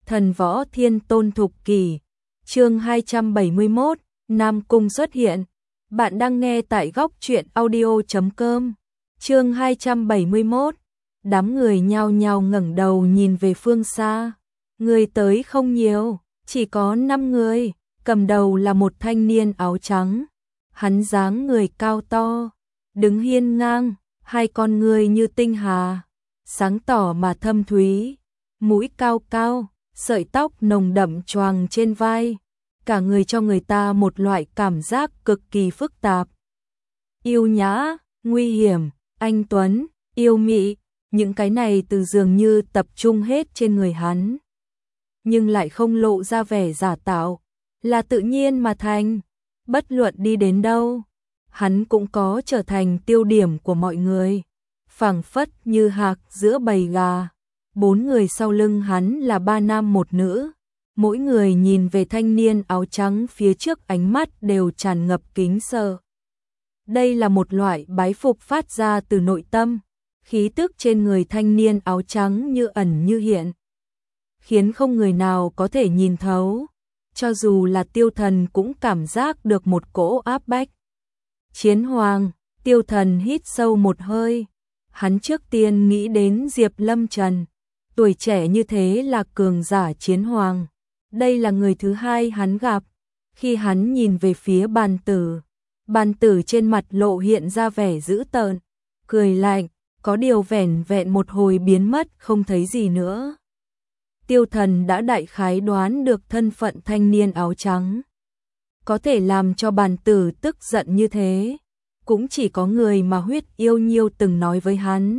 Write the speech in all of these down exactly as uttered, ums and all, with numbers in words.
Thần võ thiên tôn thục kỷ. Chương hai trăm bảy mươi mốt, Nam Cung xuất hiện. Bạn đang nghe tại góc truyện audio chấm com. Chương hai trăm bảy mươi mốt. Đám người nhao nhao ngẩng đầu nhìn về phương xa. Người tới không nhiều, chỉ có năm người, cầm đầu là một thanh niên áo trắng. Hắn dáng người cao to, đứng hiên ngang, hai con người như tinh hà, sáng tỏ mà thâm thúy, mũi cao cao, sợi tóc nồng đậm choàng trên vai, cả người cho người ta một loại cảm giác cực kỳ phức tạp. Yêu nhã, nguy hiểm, anh tuấn, yêu mị, những cái này từ dường như tập trung hết trên người hắn, nhưng lại không lộ ra vẻ giả tạo, là tự nhiên mà thành. Bất luận đi đến đâu, hắn cũng có trở thành tiêu điểm của mọi người, phảng phất như hạc giữa bầy gà. Bốn người sau lưng hắn là ba nam một nữ, mỗi người nhìn về thanh niên áo trắng phía trước ánh mắt đều tràn ngập kính sợ. Đây là một loại bái phục phát ra từ nội tâm, khí tức trên người thanh niên áo trắng như ẩn như hiện, khiến không người nào có thể nhìn thấu, cho dù là Tiêu Thần cũng cảm giác được một cỗ áp bách. Chiến Hoàng, Tiêu Thần hít sâu một hơi, hắn trước tiên nghĩ đến Diệp Lâm Trần, tuổi trẻ như thế là cường giả Chiến Hoàng, đây là người thứ hai hắn gặp. Khi hắn nhìn về phía Bàn Tử, Bàn Tử trên mặt lộ hiện ra vẻ dữ tợn, cười lạnh, có điều vẻn vẹn một hồi biến mất không thấy gì nữa. Tiêu Thần đã đại khái đoán được thân phận thanh niên áo trắng. Có thể làm cho Bàn Tử tức giận như thế, cũng chỉ có người mà huyết yêu nhiêu từng nói với hắn.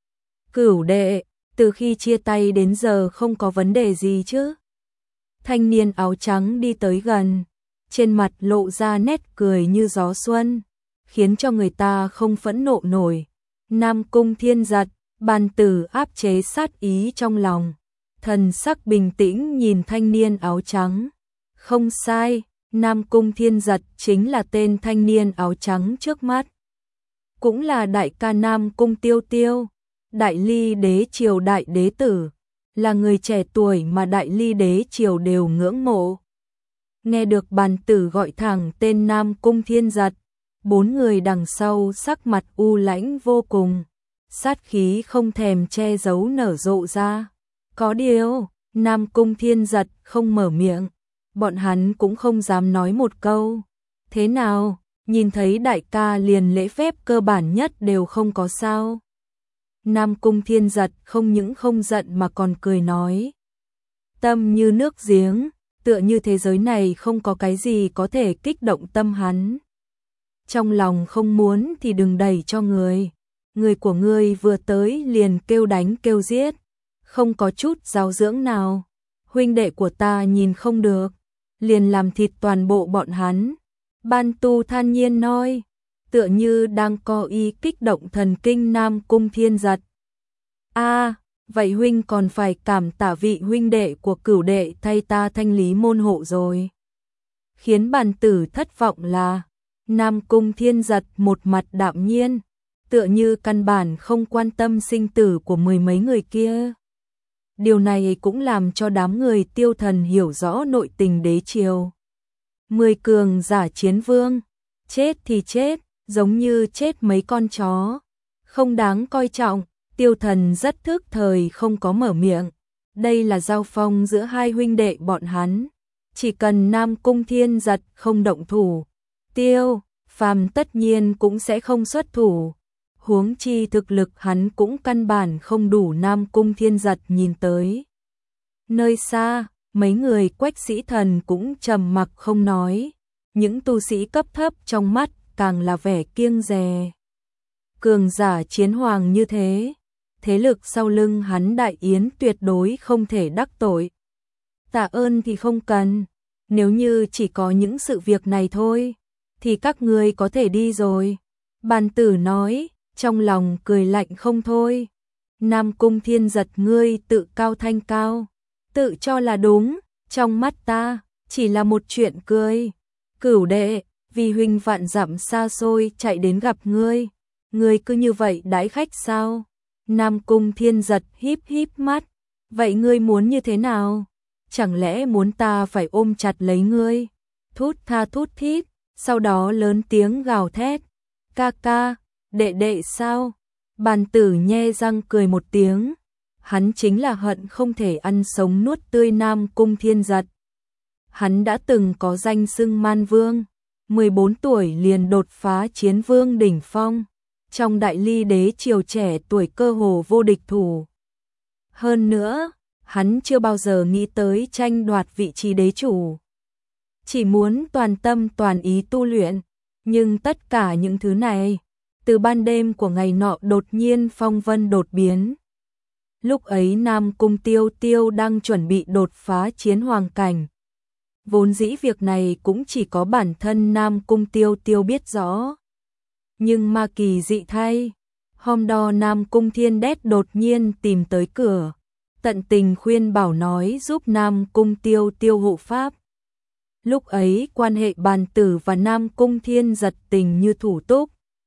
Cửu đệ, từ khi chia tay đến giờ không có vấn đề gì chứ? Thanh niên áo trắng đi tới gần, trên mặt lộ ra nét cười như gió xuân, khiến cho người ta không phẫn nộ nổi. Nam Cung Thiên Giật, Bàn Tử áp chế sát ý trong lòng, thần sắc bình tĩnh nhìn thanh niên áo trắng. Không sai, Nam Cung Thiên Giật chính là tên thanh niên áo trắng trước mắt, cũng là đại ca Nam Cung Tiêu Tiêu, Đại Ly Đế Triều đại đế tử, là người trẻ tuổi mà Đại Ly Đế Triều đều ngưỡng mộ. Nghe được Bàn Tử gọi thẳng tên Nam Cung Thiên Giật, bốn người đằng sau sắc mặt u lãnh vô cùng, sát khí không thèm che giấu nở rộ ra. Có điều, Nam Cung Thiên Giật không mở miệng, bọn hắn cũng không dám nói một câu. Thế nào, nhìn thấy đại ca liền lễ phép cơ bản nhất đều không có sao? Nam Cung Thiên Giật không những không giận mà còn cười nói. Tâm như nước giếng, tựa như thế giới này không có cái gì có thể kích động tâm hắn. Trong lòng không muốn thì đừng đẩy cho người. Người của ngươi vừa tới liền kêu đánh kêu giết, không có chút giáo dưỡng nào. Huynh đệ của ta nhìn không được, liền làm thịt toàn bộ bọn hắn. Ban Tu than nhiên nói, tựa như đang co ý kích động thần kinh Nam Cung Thiên Giật. A, à, vậy huynh còn phải cảm tạ vị huynh đệ của cửu đệ thay ta thanh lý môn hộ rồi. Khiến Bàn Tử thất vọng là, Nam Cung Thiên Giật một mặt đạm nhiên, tựa như căn bản không quan tâm sinh tử của mười mấy người kia. Điều này cũng làm cho đám người Tiêu Thần hiểu rõ nội tình đế triều. Mười cường giả chiến vương, chết thì chết, giống như chết mấy con chó, không đáng coi trọng. Tiêu Thần rất thức thời không có mở miệng. Đây là giao phong giữa hai huynh đệ bọn hắn, chỉ cần Nam Cung Thiên Giật không động thủ, Tiêu Phàm tất nhiên cũng sẽ không xuất thủ. Huống chi thực lực hắn cũng căn bản không đủ Nam Cung Thiên Giật nhìn tới. Nơi xa, mấy người Quách Sĩ Thần cũng trầm mặc không nói, những tu sĩ cấp thấp trong mắt càng là vẻ kiêng dè. Cường giả Chiến Hoàng như thế, thế lực sau lưng hắn Đại Yến tuyệt đối không thể đắc tội. Tạ ơn thì không cần, nếu như chỉ có những sự việc này thôi, thì các ngươi có thể đi rồi. Bàn Tử nói, trong lòng cười lạnh không thôi. Nam Cung Thiên Giật ngươi tự cao thanh cao, tự cho là đúng, trong mắt ta, chỉ là một chuyện cười. Cửu đệ, vì huynh vạn dặm xa xôi chạy đến gặp ngươi, ngươi cứ như vậy đãi khách sao? Nam Cung Thiên Giật híp híp mắt, vậy ngươi muốn như thế nào? chẳng lẽ muốn ta phải ôm chặt lấy ngươi? Thút tha thút thít, sau đó lớn tiếng gào thét. Ca ca, đệ đệ sao? Bàn tử nhe răng cười một tiếng. Hắn chính là hận không thể ăn sống nuốt tươi Nam Cung Thiên Giật. Hắn đã từng có danh xưng Man Vương, mười bốn tuổi liền đột phá chiến vương đỉnh phong, trong đại ly đế triều trẻ tuổi cơ hồ vô địch thủ. Hơn nữa, hắn chưa bao giờ nghĩ tới tranh đoạt vị trí đế chủ. Chỉ muốn toàn tâm toàn ý tu luyện, nhưng tất cả những thứ này, từ ban đêm của ngày nọ đột nhiên phong vân đột biến. Lúc ấy Nam Cung Tiêu Tiêu đang chuẩn bị đột phá chiến hoàng cảnh. Vốn dĩ việc này cũng chỉ có bản thân Nam Cung Tiêu Tiêu biết rõ. Nhưng mà kỳ dị thay, hôm đó Nam Cung Thiên Đét đột nhiên tìm tới cửa, tận tình khuyên bảo nói giúp Nam Cung Tiêu Tiêu hộ pháp. Lúc ấy quan hệ bàn tử và Nam Cung Thiên Giật tình như thủ túc.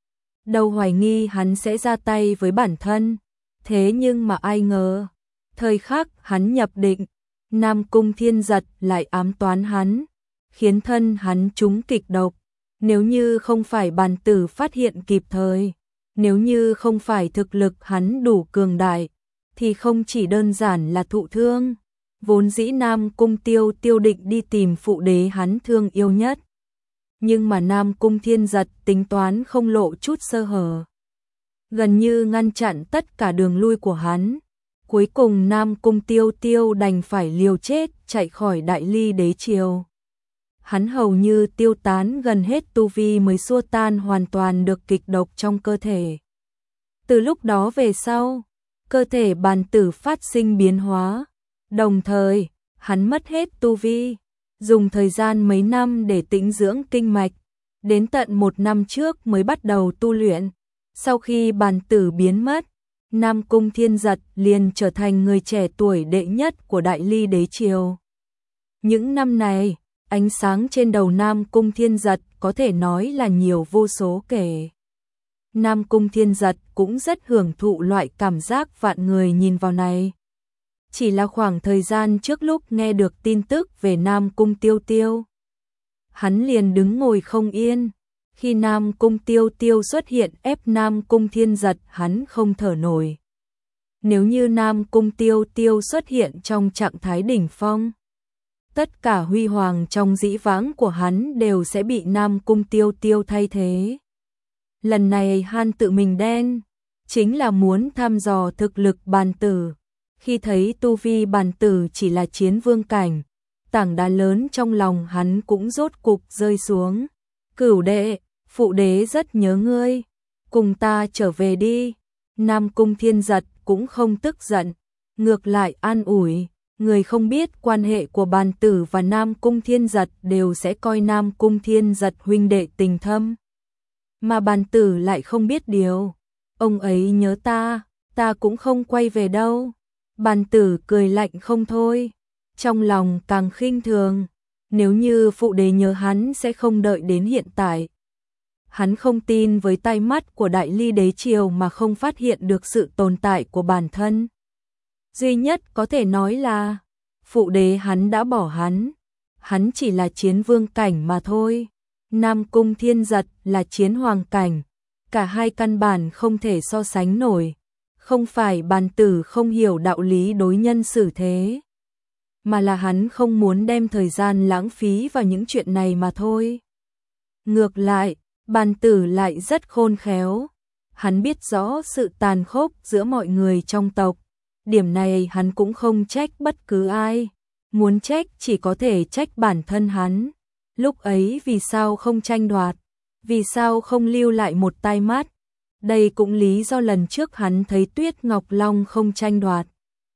Đâu hoài nghi hắn sẽ ra tay với bản thân. Thế nhưng mà ai ngờ, thời khắc hắn nhập định, Nam Cung Thiên Giật lại ám toán hắn, khiến thân hắn trúng kịch độc. Nếu như không phải bàn tử phát hiện kịp thời, nếu như không phải thực lực hắn đủ cường đại, thì không chỉ đơn giản là thụ thương. Vốn dĩ Nam Cung Tiêu Tiêu định đi tìm phụ đế hắn thương yêu nhất. Nhưng mà Nam Cung Thiên Giật tính toán không lộ chút sơ hở, gần như ngăn chặn tất cả đường lui của hắn. Cuối cùng Nam Cung Tiêu Tiêu đành phải liều chết chạy khỏi đại ly đế triều. Hắn hầu như tiêu tán gần hết tu vi mới xua tan hoàn toàn được kịch độc trong cơ thể. Từ lúc đó về sau, cơ thể bàn tử phát sinh biến hóa. Đồng thời, hắn mất hết tu vi, dùng thời gian mấy năm để tĩnh dưỡng kinh mạch, đến tận một năm trước mới bắt đầu tu luyện. Sau khi bàn tử biến mất, Nam Cung Thiên Giật liền trở thành người trẻ tuổi đệ nhất của đại ly đế triều. Những năm này, ánh sáng trên đầu Nam Cung Thiên Giật có thể nói là nhiều vô số kể. Nam Cung Thiên Giật cũng rất hưởng thụ loại cảm giác vạn người nhìn vào này. Chỉ là khoảng thời gian trước lúc nghe được tin tức về Nam Cung Tiêu Tiêu, hắn liền đứng ngồi không yên. Khi Nam Cung Tiêu Tiêu xuất hiện ép Nam Cung Thiên Giật, hắn không thở nổi. Nếu như Nam Cung Tiêu Tiêu xuất hiện trong trạng thái đỉnh phong, tất cả huy hoàng trong dĩ vãng của hắn đều sẽ bị Nam Cung Tiêu Tiêu thay thế. Lần này hắn tự mình đen, chính là muốn thăm dò thực lực bàn tử. Khi thấy tu vi bàn tử chỉ là chiến vương cảnh, tảng đá lớn trong lòng hắn cũng rốt cục rơi xuống. Cửu đệ, phụ đế rất nhớ ngươi, cùng ta trở về đi. Nam Cung Thiên Giật cũng không tức giận, ngược lại an ủi. Người không biết quan hệ của bàn tử và Nam Cung Thiên Giật đều sẽ coi Nam Cung Thiên Giật huynh đệ tình thâm. Mà bàn tử lại không biết điều. Ông ấy nhớ ta, ta cũng không quay về đâu. Bàn tử cười lạnh không thôi, trong lòng càng khinh thường. Nếu như phụ đế nhớ hắn sẽ không đợi đến hiện tại. Hắn không tin với tai mắt của đại ly đế triều mà không phát hiện được sự tồn tại của bản thân. Duy nhất có thể nói là phụ đế hắn đã bỏ hắn. Hắn chỉ là chiến vương cảnh mà thôi. Nam Cung Thiên Giật là chiến hoàng cảnh. Cả hai căn bản không thể so sánh nổi. Không phải bàn tử không hiểu đạo lý đối nhân xử thế, mà là hắn không muốn đem thời gian lãng phí vào những chuyện này mà thôi. Ngược lại, bàn tử lại rất khôn khéo. Hắn biết rõ sự tàn khốc giữa mọi người trong tộc. Điểm này hắn cũng không trách bất cứ ai. Muốn trách chỉ có thể trách bản thân hắn. Lúc ấy vì sao không tranh đoạt? Vì sao không lưu lại một tai mắt? Đây cũng lý do lần trước hắn thấy Tuyết Ngọc Long không tranh đoạt.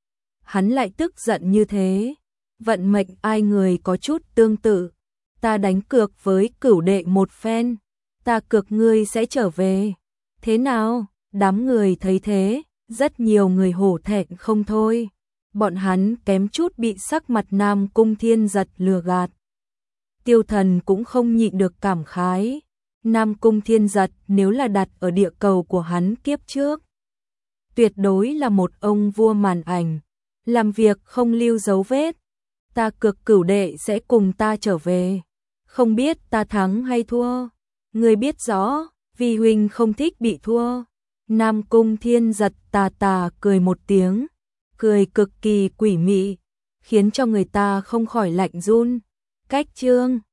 Hắn lại tức giận như thế. Vận mệnh ai người có chút tương tự. Ta đánh cược với cửu đệ một phen. Ta cược ngươi sẽ trở về. Thế nào? Đám người thấy thế, rất nhiều người hổ thẹn không thôi. Bọn hắn kém chút bị sắc mặt Nam Cung Thiên Giật lừa gạt. Tiêu Thần cũng không nhịn được cảm khái. Nam Cung Thiên Giật nếu là đặt ở địa cầu của hắn kiếp trước, tuyệt đối là một ông vua màn ảnh, làm việc không lưu dấu vết. ta cực cửu đệ sẽ cùng ta trở về. Không biết ta thắng hay thua. Ngươi biết rõ, vì huynh không thích bị thua. Nam Cung Thiên giật tà tà cười một tiếng, cười cực kỳ quỷ mị, khiến cho người ta không khỏi lạnh run. Cách chương